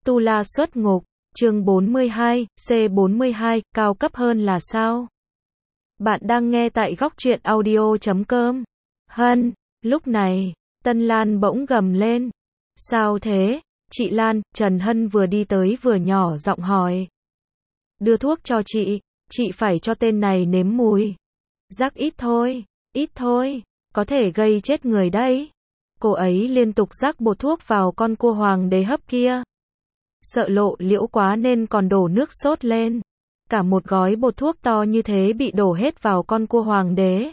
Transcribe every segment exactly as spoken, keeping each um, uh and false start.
Tu La xuất ngục, chương bốn mươi hai, C bốn mươi hai, cao cấp hơn là sao? Bạn đang nghe tại góc truyện audio chấm com. Hân, lúc này, Tân Lan bỗng gầm lên. Sao thế? Chị Lan, Trần Hân vừa đi tới vừa nhỏ giọng hỏi. Đưa thuốc cho chị, chị phải cho tên này nếm mùi. Rắc ít thôi, ít thôi, có thể gây chết người đấy. Cô ấy liên tục rắc bột thuốc vào con cua hoàng đế hấp kia. Sợ lộ liễu quá nên còn đổ nước sốt lên. Cả một gói bột thuốc to như thế bị đổ hết vào con cua hoàng đế.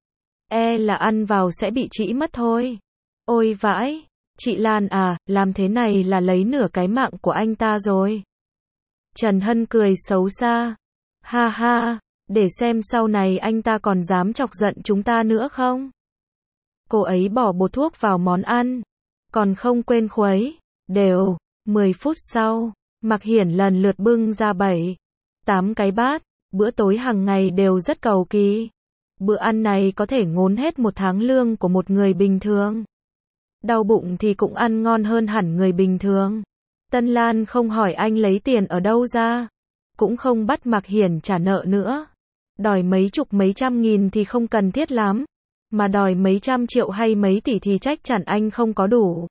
E là ăn vào sẽ bị trĩ mất thôi. Ôi vãi, chị Lan à, làm thế này là lấy nửa cái mạng của anh ta rồi. Trần Hân cười xấu xa. Ha ha, để xem sau này anh ta còn dám chọc giận chúng ta nữa không. Cô ấy bỏ bột thuốc vào món ăn, còn không quên khuấy đều. mười phút sau, Mạc Hiển lần lượt bưng ra bảy, tám cái bát, bữa tối hàng ngày đều rất cầu kỳ. Bữa ăn này có thể ngốn hết một tháng lương của một người bình thường. Đau bụng thì cũng ăn ngon hơn hẳn người bình thường. Tân Lan không hỏi anh lấy tiền ở đâu ra, cũng không bắt Mạc Hiển trả nợ nữa. Đòi mấy chục mấy trăm nghìn thì không cần thiết lắm, mà đòi mấy trăm triệu hay mấy tỷ thì chắc chắn anh không có đủ.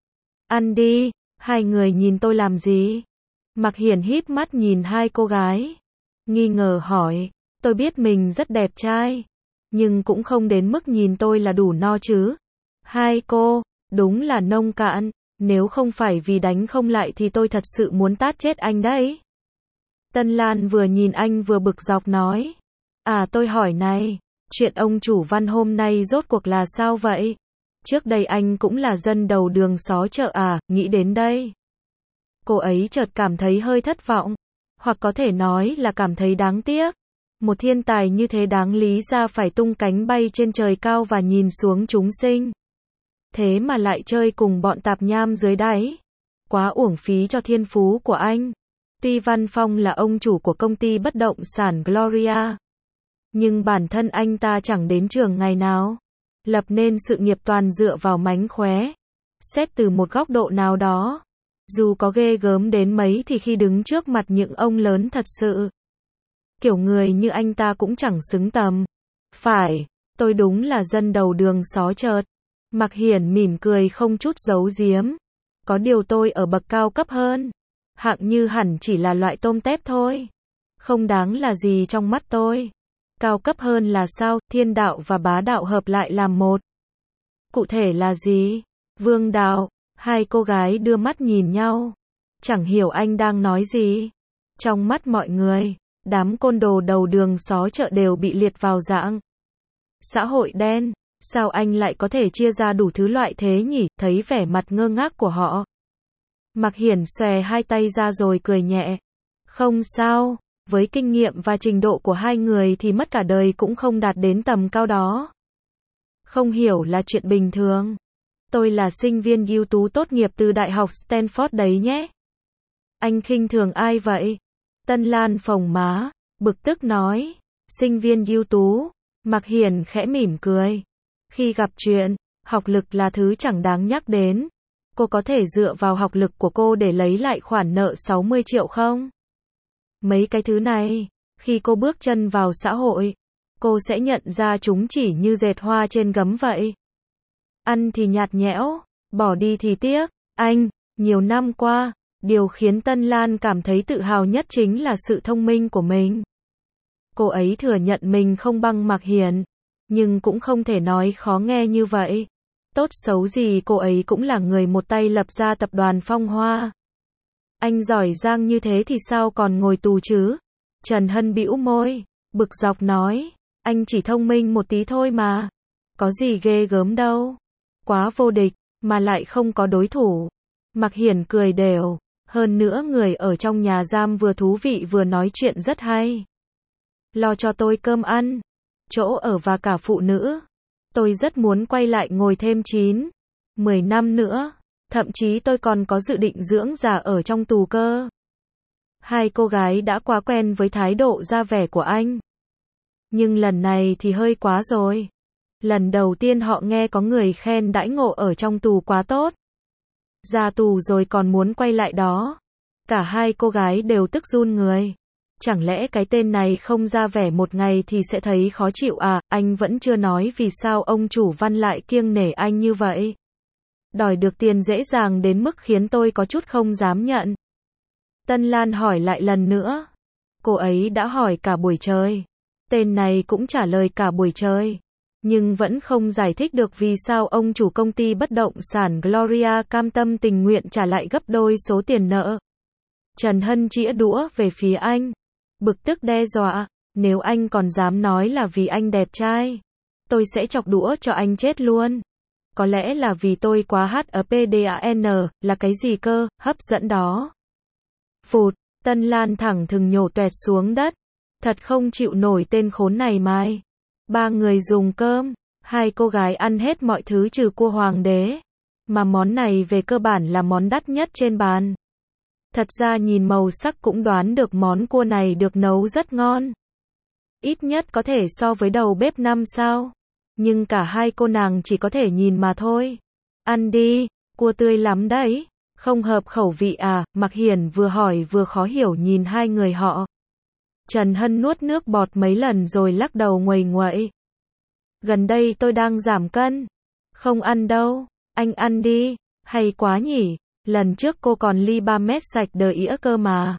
Ăn đi. Hai người nhìn tôi làm gì? Mạc Hiển híp mắt nhìn hai cô gái, nghi ngờ hỏi, tôi biết mình rất đẹp trai, nhưng cũng không đến mức nhìn tôi là đủ no chứ. Hai cô, đúng là nông cạn, nếu không phải vì đánh không lại thì tôi thật sự muốn tát chết anh đấy. Tân Lan vừa nhìn anh vừa bực dọc nói, à tôi hỏi này, chuyện ông chủ Văn hôm nay rốt cuộc là sao vậy? Trước đây anh cũng là dân đầu đường xó chợ à, nghĩ đến đây. Cô ấy chợt cảm thấy hơi thất vọng, hoặc có thể nói là cảm thấy đáng tiếc. Một thiên tài như thế đáng lý ra phải tung cánh bay trên trời cao và nhìn xuống chúng sinh. Thế mà lại chơi cùng bọn tạp nham dưới đáy. Quá uổng phí cho thiên phú của anh. Tuy Văn Phong là ông chủ của công ty bất động sản Gloria, nhưng bản thân anh ta chẳng đến trường ngày nào. Lập nên sự nghiệp toàn dựa vào mánh khóe. Xét từ một góc độ nào đó, dù có ghê gớm đến mấy thì khi đứng trước mặt những ông lớn thật sự, kiểu người như anh ta cũng chẳng xứng tầm. Phải, tôi đúng là dân đầu đường xó chợ. Mạc Hiển mỉm cười không chút giấu giếm. Có điều tôi ở bậc cao cấp hơn. Hạng như hẳn chỉ là loại tôm tép thôi. Không đáng là gì trong mắt tôi. Cao cấp hơn là sao? Thiên đạo và bá đạo hợp lại làm một. Cụ thể là gì? Vương đạo. Hai cô gái đưa mắt nhìn nhau. Chẳng hiểu anh đang nói gì. Trong mắt mọi người, đám côn đồ đầu đường xó chợ đều bị liệt vào dạng xã hội đen. Sao anh lại có thể chia ra đủ thứ loại thế nhỉ? Thấy vẻ mặt ngơ ngác của họ, Mạc Hiển xòe hai tay ra rồi cười nhẹ. Không sao. Với kinh nghiệm và trình độ của hai người thì mất cả đời cũng không đạt đến tầm cao đó. Không hiểu là chuyện bình thường. Tôi là sinh viên ưu tú tốt nghiệp từ Đại học Stanford đấy nhé. Anh khinh thường ai vậy? Tân Lan phồng má, bực tức nói. Sinh viên ưu tú. Mạc Hiển khẽ mỉm cười. Khi gặp chuyện, học lực là thứ chẳng đáng nhắc đến. Cô có thể dựa vào học lực của cô để lấy lại khoản nợ sáu mươi triệu không? Mấy cái thứ này, khi cô bước chân vào xã hội, cô sẽ nhận ra chúng chỉ như dệt hoa trên gấm vậy. Ăn thì nhạt nhẽo, bỏ đi thì tiếc. Anh, nhiều năm qua, điều khiến Tân Lan cảm thấy tự hào nhất chính là sự thông minh của mình. Cô ấy thừa nhận mình không bằng Mạc Hiển, nhưng cũng không thể nói khó nghe như vậy. Tốt xấu gì cô ấy cũng là người một tay lập ra tập đoàn Phong Hoa. Anh giỏi giang như thế thì sao còn ngồi tù chứ? Trần Hân bĩu môi, bực dọc nói, anh chỉ thông minh một tí thôi mà. Có gì ghê gớm đâu. Quá vô địch, mà lại không có đối thủ. Mạc Hiển cười đều, hơn nữa người ở trong nhà giam vừa thú vị vừa nói chuyện rất hay. Lo cho tôi cơm ăn, chỗ ở và cả phụ nữ. Tôi rất muốn quay lại ngồi thêm chín, mười năm nữa. Thậm chí tôi còn có dự định dưỡng già ở trong tù cơ. Hai cô gái đã quá quen với thái độ ra vẻ của anh. Nhưng lần này thì hơi quá rồi. Lần đầu tiên họ nghe có người khen đãi ngộ ở trong tù quá tốt. Ra tù rồi còn muốn quay lại đó. Cả hai cô gái đều tức run người. Chẳng lẽ cái tên này không ra vẻ một ngày thì sẽ thấy khó chịu à, anh vẫn chưa nói vì sao ông chủ Văn lại kiêng nể anh như vậy. Đòi được tiền dễ dàng đến mức khiến tôi có chút không dám nhận. Tân Lan hỏi lại lần nữa. Cô ấy đã hỏi cả buổi trời. Tên này cũng trả lời cả buổi trời. Nhưng vẫn không giải thích được vì sao ông chủ công ty bất động sản Gloria cam tâm tình nguyện trả lại gấp đôi số tiền nợ. Trần Hân chĩa đũa về phía anh. Bực tức đe dọa. Nếu anh còn dám nói là vì anh đẹp trai, tôi sẽ chọc đũa cho anh chết luôn. Có lẽ là vì tôi quá hát ở pê đê a en, là cái gì cơ, hấp dẫn đó. Phụt, Tân Lan thẳng thừng nhổ toẹt xuống đất. Thật không chịu nổi tên khốn này mai. Ba người dùng cơm, hai cô gái ăn hết mọi thứ trừ cua hoàng đế. Mà món này về cơ bản là món đắt nhất trên bàn. Thật ra nhìn màu sắc cũng đoán được món cua này được nấu rất ngon. Ít nhất có thể so với đầu bếp năm sao. Nhưng cả hai cô nàng chỉ có thể nhìn mà thôi. Ăn đi, cua tươi lắm đấy. Không hợp khẩu vị à, Mạc Hiển vừa hỏi vừa khó hiểu nhìn hai người họ. Trần Hân nuốt nước bọt mấy lần rồi lắc đầu nguầy nguậy. Gần đây tôi đang giảm cân. Không ăn đâu, anh ăn đi, hay quá nhỉ, lần trước cô còn ly ba mét sạch đờ ĩa cơ mà.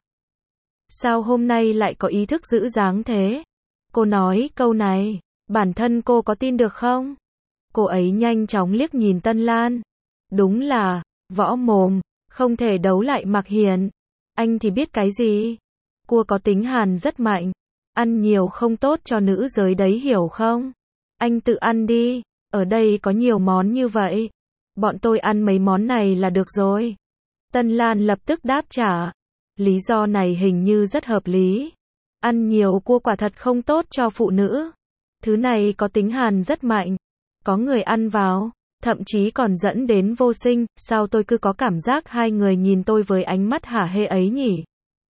Sao hôm nay lại có ý thức giữ dáng thế? Cô nói câu này, bản thân cô có tin được không? Cô ấy nhanh chóng liếc nhìn Tân Lan. Đúng là, võ mồm, không thể đấu lại Mạc Hiển. Anh thì biết cái gì? Cua có tính hàn rất mạnh. Ăn nhiều không tốt cho nữ giới đấy hiểu không? Anh tự ăn đi. Ở đây có nhiều món như vậy. Bọn tôi ăn mấy món này là được rồi. Tân Lan lập tức đáp trả. Lý do này hình như rất hợp lý. Ăn nhiều cua quả thật không tốt cho phụ nữ. Thứ này có tính hàn rất mạnh. Có người ăn vào, thậm chí còn dẫn đến vô sinh. Sao tôi cứ có cảm giác hai người nhìn tôi với ánh mắt hả hê ấy nhỉ?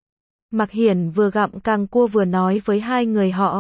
Mạc Hiển vừa gặm càng cua vừa nói với hai người họ.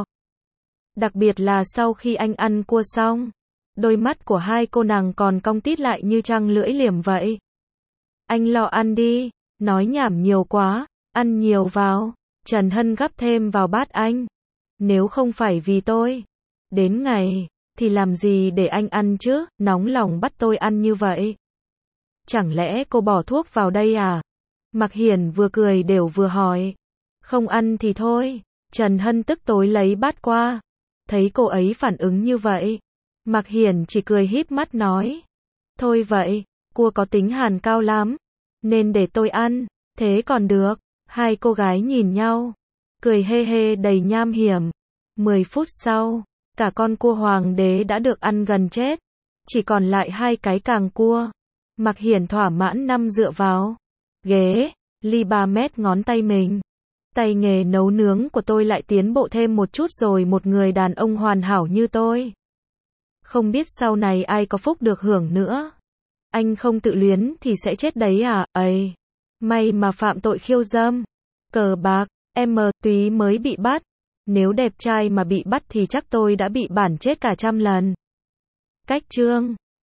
Đặc biệt là sau khi anh ăn cua xong, đôi mắt của hai cô nàng còn cong tít lại như trăng lưỡi liềm vậy. Anh lo ăn đi, nói nhảm nhiều quá, ăn nhiều vào. Trần Hân gắp thêm vào bát anh. Nếu không phải vì tôi, đến ngày, thì làm gì để anh ăn chứ, nóng lòng bắt tôi ăn như vậy. Chẳng lẽ cô bỏ thuốc vào đây à? Mạc Hiển vừa cười đều vừa hỏi. Không ăn thì thôi. Trần Hân tức tối lấy bát qua. Thấy cô ấy phản ứng như vậy, Mạc Hiển chỉ cười híp mắt nói. Thôi vậy, cua có tính hàn cao lắm, nên để tôi ăn, thế còn được. Hai cô gái nhìn nhau, cười hê hê đầy nham hiểm. Mười phút sau, cả con cua hoàng đế đã được ăn gần chết. Chỉ còn lại hai cái càng cua. Mạc Hiển thỏa mãn nằm dựa vào ghế, ly ba mét ngón tay mình. Tay nghề nấu nướng của tôi lại tiến bộ thêm một chút rồi, một người đàn ông hoàn hảo như tôi. Không biết sau này ai có phúc được hưởng nữa. Anh không tự luyến thì sẽ chết đấy à, ấy. May mà phạm tội khiêu dâm. Cờ bạc, em Túy mới bị bắt. Nếu đẹp trai mà bị bắt thì chắc tôi đã bị bản chết cả trăm lần. Cách chương